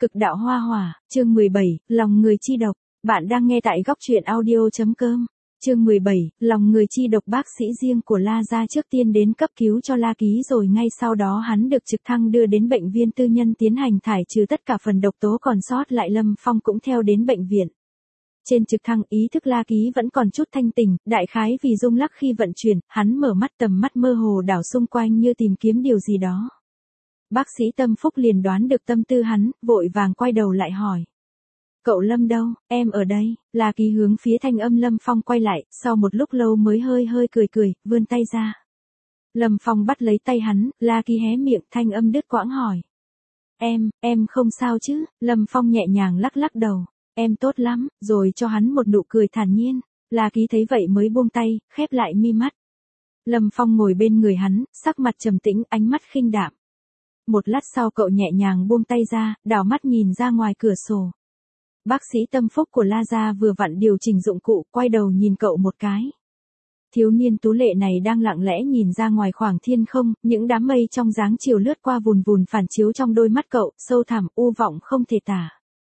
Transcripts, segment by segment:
Cực đạo hoa hỏa, chương 17, lòng người chi độc. Bạn đang nghe tại góc truyện audio.com. Chương 17, lòng người chi độc. Bác sĩ riêng của La Gia trước tiên đến cấp cứu cho La Ký, rồi ngay sau đó hắn được trực thăng đưa đến bệnh viện tư nhân tiến hành thải trừ tất cả phần độc tố còn sót lại. Lâm Phong cũng theo đến bệnh viện. Trên trực thăng, ý thức La Ký vẫn còn chút thanh tỉnh, đại khái vì rung lắc khi vận chuyển, hắn mở mắt, tầm mắt mơ hồ đảo xung quanh như tìm kiếm điều gì đó. Bác sĩ Tâm Phúc liền đoán được tâm tư hắn, vội vàng quay đầu lại hỏi. Cậu Lâm đâu? Em ở đây. La Ký hướng phía thanh âm Lâm Phong quay lại, sau một lúc lâu mới hơi cười, vươn tay ra. Lâm Phong bắt lấy tay hắn, La Ký hé miệng, thanh âm đứt quãng hỏi. Em không sao chứ? Lâm Phong nhẹ nhàng lắc đầu. Em tốt lắm, rồi cho hắn một nụ cười thản nhiên. La Ký thấy vậy mới buông tay, khép lại mi mắt. Lâm Phong ngồi bên người hắn, sắc mặt trầm tĩnh, ánh mắt khinh đạm. Một lát sau cậu nhẹ nhàng buông tay ra, đảo mắt nhìn ra ngoài cửa sổ. Bác sĩ Tâm Phúc của La Gia vừa vặn điều chỉnh dụng cụ, quay đầu nhìn cậu một cái. Thiếu niên tú lệ này đang lặng lẽ nhìn ra ngoài khoảng thiên không, những đám mây trong dáng chiều lướt qua vùn phản chiếu trong đôi mắt cậu, sâu thẳm, u vọng không thể tả.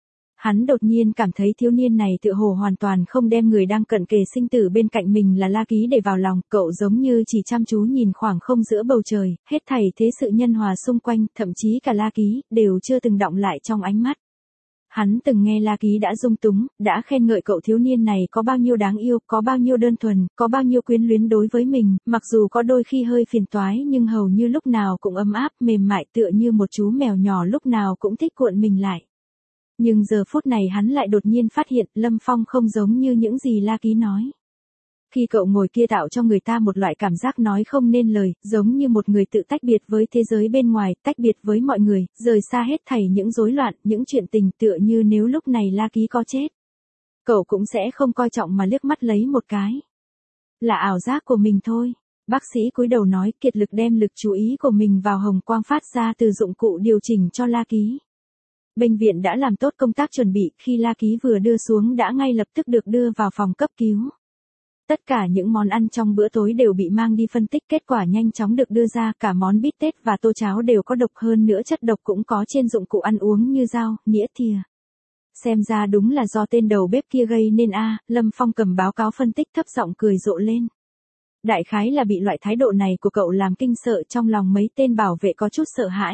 Hắn đột nhiên cảm thấy thiếu niên này tựa hồ hoàn toàn không đem người đang cận kề sinh tử bên cạnh mình là La Ký để vào lòng, cậu giống như chỉ chăm chú nhìn khoảng không giữa bầu trời, hết thảy thế sự nhân hòa xung quanh, thậm chí cả La Ký, đều chưa từng đọng lại trong ánh mắt. Hắn từng nghe La Ký đã dung túng, đã khen ngợi cậu thiếu niên này có bao nhiêu đáng yêu, có bao nhiêu đơn thuần, có bao nhiêu quyến luyến đối với mình, mặc dù có đôi khi hơi phiền toái nhưng hầu như lúc nào cũng ấm áp, mềm mại tựa như một chú mèo nhỏ lúc nào cũng thích cuộn mình lại. Nhưng giờ phút này hắn lại đột nhiên phát hiện Lâm Phong không giống như những gì La Ký nói. Khi cậu ngồi kia tạo cho người ta một loại cảm giác nói không nên lời, giống như một người tự tách biệt với thế giới bên ngoài, tách biệt với mọi người, rời xa hết thảy những rối loạn, những chuyện tình, tựa như nếu lúc này La Ký có chết. Cậu cũng sẽ không coi trọng mà liếc mắt lấy một cái. Là ảo giác của mình thôi. Bác sĩ cúi đầu nói, kiệt lực đem lực chú ý của mình vào hồng quang phát ra từ dụng cụ điều chỉnh cho La Ký. Bệnh viện đã làm tốt công tác chuẩn bị, khi La Ký vừa đưa xuống đã ngay lập tức được đưa vào phòng cấp cứu. Tất cả những món ăn trong bữa tối đều bị mang đi phân tích, kết quả nhanh chóng được đưa ra, cả món bít tết và tô cháo đều có độc, hơn nữa chất độc cũng có trên dụng cụ ăn uống như dao, nĩa, thìa. Xem ra đúng là do tên đầu bếp kia gây nên a. Lâm Phong cầm báo cáo phân tích thấp giọng cười rộ lên. Đại khái là bị loại thái độ này của cậu làm kinh sợ, trong lòng mấy tên bảo vệ có chút sợ hãi.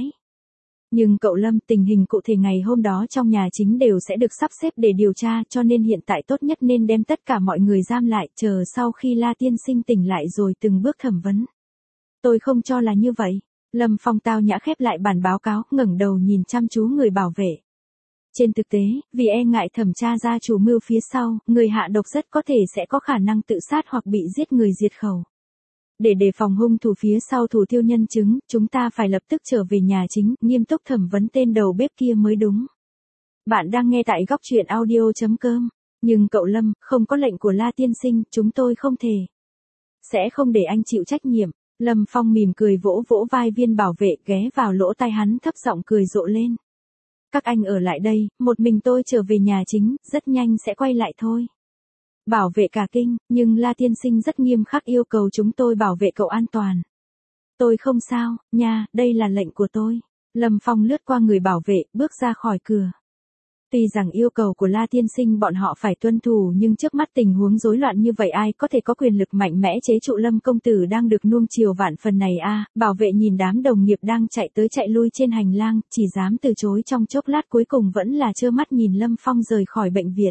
Nhưng cậu Lâm, tình hình cụ thể ngày hôm đó trong nhà chính đều sẽ được sắp xếp để điều tra, cho nên hiện tại tốt nhất nên đem tất cả mọi người giam lại, chờ sau khi La tiên sinh tỉnh lại rồi từng bước thẩm vấn. Tôi không cho là như vậy. Lâm Phong tao nhã khép lại bản báo cáo, ngẩng đầu nhìn chăm chú người bảo vệ. Trên thực tế, vì e ngại thẩm tra ra chủ mưu phía sau, người hạ độc rất có thể sẽ có khả năng tự sát hoặc bị giết người diệt khẩu. Để đề phòng hung thủ phía sau thủ tiêu nhân chứng, chúng ta phải lập tức trở về nhà chính, nghiêm túc thẩm vấn tên đầu bếp kia mới đúng. Bạn đang nghe tại góc truyện audio.com. Nhưng cậu Lâm, không có lệnh của La tiên sinh, chúng tôi không thể. Sẽ không để anh chịu trách nhiệm. Lâm Phong mỉm cười vỗ vai viên bảo vệ, ghé vào lỗ tai hắn thấp giọng cười rộ lên. Các anh ở lại đây, một mình tôi trở về nhà chính, rất nhanh sẽ quay lại thôi. Bảo vệ cả kinh, nhưng La tiên sinh rất nghiêm khắc yêu cầu chúng tôi bảo vệ cậu an toàn. Tôi không sao, nha, đây là lệnh của tôi. Lâm Phong lướt qua người bảo vệ, bước ra khỏi cửa. Tuy rằng yêu cầu của La tiên sinh bọn họ phải tuân thủ, nhưng trước mắt tình huống rối loạn như vậy ai có thể có quyền lực mạnh mẽ chế trụ Lâm công tử đang được nuông chiều vạn phần này a. Bảo vệ nhìn đám đồng nghiệp đang chạy tới chạy lui trên hành lang, chỉ dám từ chối trong chốc lát, cuối cùng vẫn là trơ mắt nhìn Lâm Phong rời khỏi bệnh viện.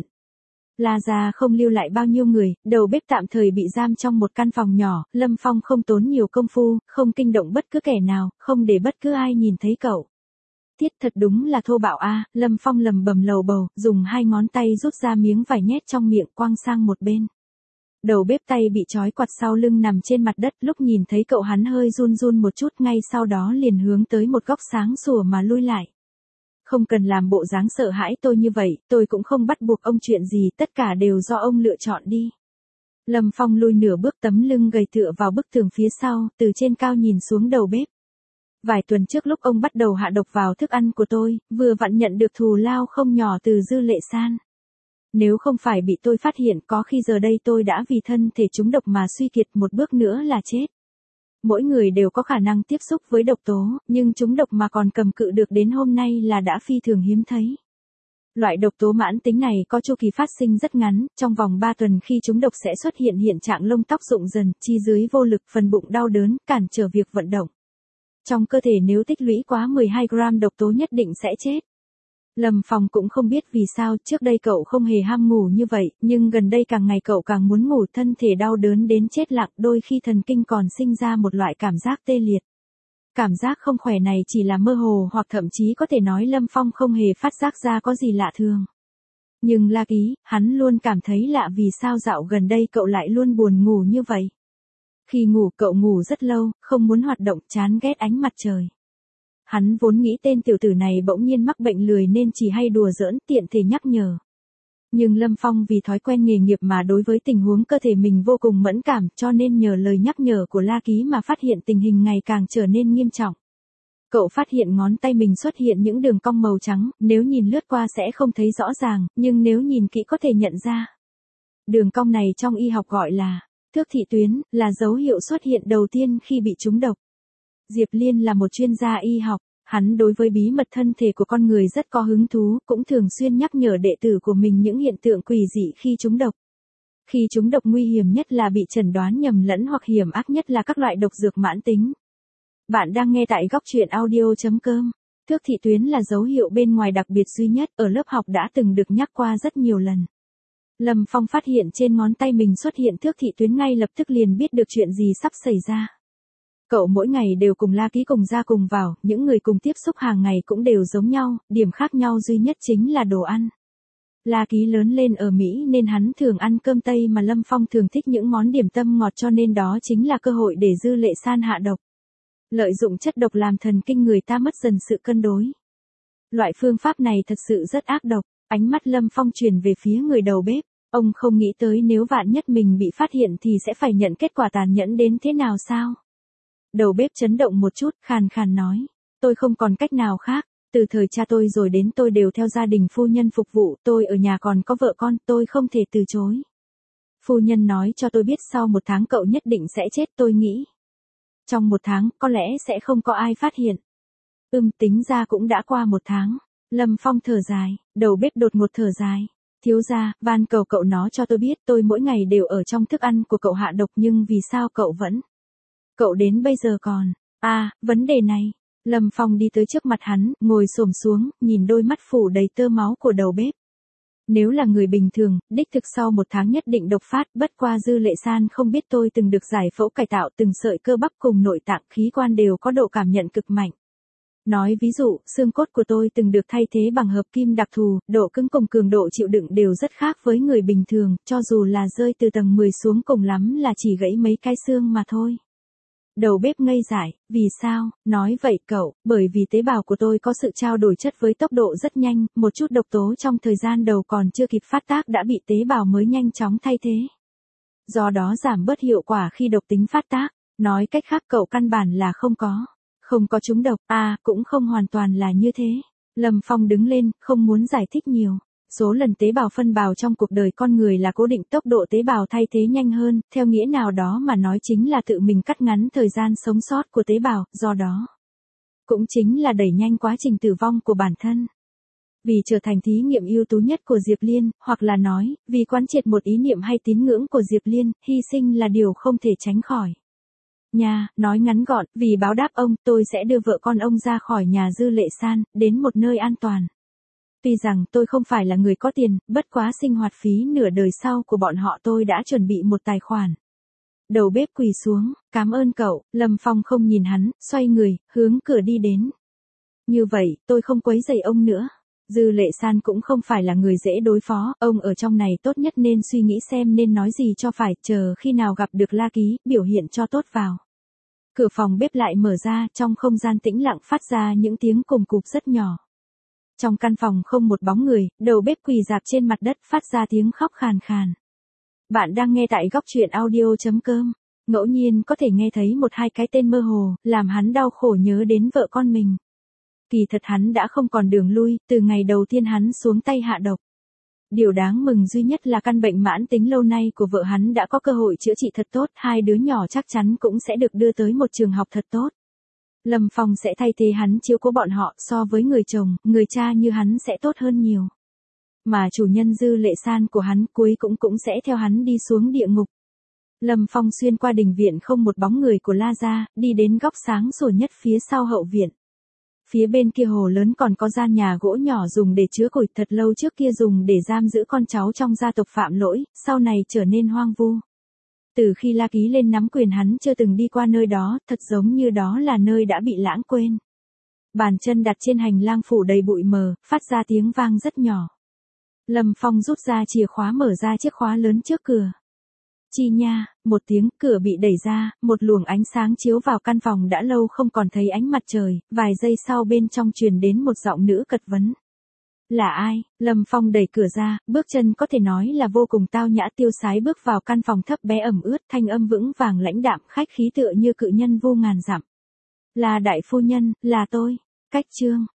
La Gia không lưu lại bao nhiêu người, đầu bếp tạm thời bị giam trong một căn phòng nhỏ, Lâm Phong không tốn nhiều công phu, không kinh động bất cứ kẻ nào, không để bất cứ ai nhìn thấy cậu. Tiết thật đúng là thô bạo a. Lâm Phong lầm bầm lầu bầu, dùng hai ngón tay rút ra miếng vải nhét trong miệng, quăng sang một bên. Đầu bếp tay bị trói quặt sau lưng nằm trên mặt đất, lúc nhìn thấy cậu hắn hơi run một chút, ngay sau đó liền hướng tới một góc sáng sủa mà lui lại. Không cần làm bộ dáng sợ hãi tôi như vậy, tôi cũng không bắt buộc ông chuyện gì, tất cả đều do ông lựa chọn đi. Lâm Phong lui nửa bước, tấm lưng gầy tựa vào bức tường phía sau, từ trên cao nhìn xuống đầu bếp. Vài tuần trước lúc ông bắt đầu hạ độc vào thức ăn của tôi, vừa vặn nhận được thù lao không nhỏ từ Dư Lệ San. Nếu không phải bị tôi phát hiện, có khi giờ đây tôi đã vì thân thể trúng độc mà suy kiệt, một bước nữa là chết. Mỗi người đều có khả năng tiếp xúc với độc tố, nhưng trúng độc mà còn cầm cự được đến hôm nay là đã phi thường hiếm thấy. Loại độc tố mãn tính này có chu kỳ phát sinh rất ngắn, trong vòng 3 tuần khi trúng độc sẽ xuất hiện hiện trạng lông tóc rụng dần, chi dưới vô lực, phần bụng đau đớn, cản trở việc vận động. Trong cơ thể nếu tích lũy quá 12 gram độc tố nhất định sẽ chết. Lâm Phong cũng không biết vì sao trước đây cậu không hề ham ngủ như vậy, nhưng gần đây càng ngày cậu càng muốn ngủ, thân thể đau đớn đến chết lặng, đôi khi thần kinh còn sinh ra một loại cảm giác tê liệt. Cảm giác không khỏe này chỉ là mơ hồ hoặc thậm chí có thể nói Lâm Phong không hề phát giác ra có gì lạ thường. Nhưng La Ký, hắn luôn cảm thấy lạ vì sao dạo gần đây cậu lại luôn buồn ngủ như vậy. Khi ngủ cậu ngủ rất lâu, không muốn hoạt động, chán ghét ánh mặt trời. Hắn vốn nghĩ tên tiểu tử này bỗng nhiên mắc bệnh lười nên chỉ hay đùa giỡn, tiện thể nhắc nhở. Nhưng Lâm Phong vì thói quen nghề nghiệp mà đối với tình huống cơ thể mình vô cùng mẫn cảm, cho nên nhờ lời nhắc nhở của La Ký mà phát hiện tình hình ngày càng trở nên nghiêm trọng. Cậu phát hiện ngón tay mình xuất hiện những đường cong màu trắng, nếu nhìn lướt qua sẽ không thấy rõ ràng, nhưng nếu nhìn kỹ có thể nhận ra. Đường cong này trong y học gọi là thước thị tuyến, là dấu hiệu xuất hiện đầu tiên khi bị trúng độc. Diệp Liên là một chuyên gia y học, hắn đối với bí mật thân thể của con người rất có hứng thú, cũng thường xuyên nhắc nhở đệ tử của mình những hiện tượng quỷ dị khi trúng độc. Khi trúng độc nguy hiểm nhất là bị chẩn đoán nhầm lẫn hoặc hiểm ác nhất là các loại độc dược mãn tính. Bạn đang nghe tại góc truyện audio.com. Thước thị tuyến là dấu hiệu bên ngoài đặc biệt duy nhất, ở lớp học đã từng được nhắc qua rất nhiều lần. Lâm Phong phát hiện trên ngón tay mình xuất hiện thước thị tuyến ngay lập tức liền biết được chuyện gì sắp xảy ra. Cậu mỗi ngày đều cùng La Ký cùng ra cùng vào, những người cùng tiếp xúc hàng ngày cũng đều giống nhau, điểm khác nhau duy nhất chính là đồ ăn. La Ký lớn lên ở Mỹ nên hắn thường ăn cơm Tây mà Lâm Phong thường thích những món điểm tâm ngọt cho nên đó chính là cơ hội để Dư Lệ San hạ độc. Lợi dụng chất độc làm thần kinh người ta mất dần sự cân đối. Loại phương pháp này thật sự rất ác độc, ánh mắt Lâm Phong chuyển về phía người đầu bếp. Ông không nghĩ tới nếu vạn nhất mình bị phát hiện thì sẽ phải nhận kết quả tàn nhẫn đến thế nào sao? Đầu bếp chấn động một chút, khàn khàn nói. Tôi không còn cách nào khác, từ thời cha tôi rồi đến tôi đều theo gia đình phu nhân phục vụ, tôi ở nhà còn có vợ con, tôi không thể từ chối. Phu nhân nói cho tôi biết sau 1 tháng cậu nhất định sẽ chết, tôi nghĩ. Trong 1 tháng, có lẽ sẽ không có ai phát hiện. Tính ra cũng đã qua 1 tháng. Lâm Phong thở dài, đầu bếp đột ngột thở dài. Thiếu gia, van cầu cậu nói cho tôi biết, tôi mỗi ngày đều ở trong thức ăn của cậu hạ độc nhưng vì sao cậu vẫn... Cậu đến bây giờ còn... vấn đề này. Lâm Phong đi tới trước mặt hắn, ngồi xổm xuống, nhìn đôi mắt phủ đầy tơ máu của đầu bếp. Nếu là người bình thường, đích thực sau 1 tháng nhất định độc phát, bất qua Dư Lệ San không biết tôi từng được giải phẫu cải tạo, từng sợi cơ bắp cùng nội tạng khí quan đều có độ cảm nhận cực mạnh. Nói ví dụ, xương cốt của tôi từng được thay thế bằng hợp kim đặc thù, độ cứng cùng cường độ chịu đựng đều rất khác với người bình thường, cho dù là rơi từ tầng 10 xuống cùng lắm là chỉ gãy mấy cái xương mà thôi. Đầu bếp ngây dại, vì sao, nói vậy cậu, bởi vì tế bào của tôi có sự trao đổi chất với tốc độ rất nhanh, một chút độc tố trong thời gian đầu còn chưa kịp phát tác đã bị tế bào mới nhanh chóng thay thế. Do đó giảm bớt hiệu quả khi độc tính phát tác, nói cách khác cậu căn bản là không có trúng độc, cũng không hoàn toàn là như thế. Lâm Phong đứng lên, không muốn giải thích nhiều. Số lần tế bào phân bào trong cuộc đời con người là cố định, tốc độ tế bào thay thế nhanh hơn, theo nghĩa nào đó mà nói chính là tự mình cắt ngắn thời gian sống sót của tế bào, do đó cũng chính là đẩy nhanh quá trình tử vong của bản thân. Vì trở thành thí nghiệm ưu tú nhất của Diệp Liên, hoặc là nói, vì quán triệt một ý niệm hay tín ngưỡng của Diệp Liên, hy sinh là điều không thể tránh khỏi. Nói ngắn gọn, vì báo đáp ông, tôi sẽ đưa vợ con ông ra khỏi nhà Dư Lệ San, đến một nơi an toàn. Tuy rằng tôi không phải là người có tiền, bất quá sinh hoạt phí nửa đời sau của bọn họ tôi đã chuẩn bị một tài khoản. Đầu bếp quỳ xuống, cảm ơn cậu, Lâm Phong không nhìn hắn, xoay người, hướng cửa đi đến. Như vậy, tôi không quấy rầy ông nữa. Dư Lệ San cũng không phải là người dễ đối phó, ông ở trong này tốt nhất nên suy nghĩ xem nên nói gì cho phải, chờ khi nào gặp được La Ký, biểu hiện cho tốt vào. Cửa phòng bếp lại mở ra, trong không gian tĩnh lặng phát ra những tiếng cùm cụp rất nhỏ. Trong căn phòng không một bóng người, đầu bếp quỳ rạp trên mặt đất phát ra tiếng khóc khàn khàn. Bạn đang nghe tại góc truyện audio.com. Ngẫu nhiên có thể nghe thấy 1-2 cái tên mơ hồ, làm hắn đau khổ nhớ đến vợ con mình. Kỳ thật hắn đã không còn đường lui, từ ngày đầu tiên hắn xuống tay hạ độc. Điều đáng mừng duy nhất là căn bệnh mãn tính lâu nay của vợ hắn đã có cơ hội chữa trị thật tốt, hai đứa nhỏ chắc chắn cũng sẽ được đưa tới một trường học thật tốt. Lâm Phong sẽ thay thế hắn chiếu cố bọn họ, so với người chồng, người cha như hắn sẽ tốt hơn nhiều. Mà chủ nhân Dư Lệ San của hắn cuối cũng sẽ theo hắn đi xuống địa ngục. Lâm Phong xuyên qua đình viện không một bóng người của La gia, đi đến góc sáng sủa nhất phía sau hậu viện. Phía bên kia hồ lớn còn có gian nhà gỗ nhỏ dùng để chứa củi, thật lâu trước kia dùng để giam giữ con cháu trong gia tộc phạm lỗi, sau này trở nên hoang vu. Từ khi La Ký lên nắm quyền hắn chưa từng đi qua nơi đó, thật giống như đó là nơi đã bị lãng quên. Bàn chân đặt trên hành lang phủ đầy bụi mờ, phát ra tiếng vang rất nhỏ. Lâm Phong rút ra chìa khóa mở ra chiếc khóa lớn trước cửa. Chi nha, một tiếng, cửa bị đẩy ra, một luồng ánh sáng chiếu vào căn phòng đã lâu không còn thấy ánh mặt trời, vài giây sau bên trong truyền đến một giọng nữ cật vấn. Là ai? Lâm Phong đẩy cửa ra, bước chân có thể nói là vô cùng tao nhã tiêu sái bước vào căn phòng thấp bé ẩm ướt, thanh âm vững vàng lãnh đạm, khách khí tựa như cự nhân vô ngàn dặm. Là đại phu nhân, là tôi. Cách chương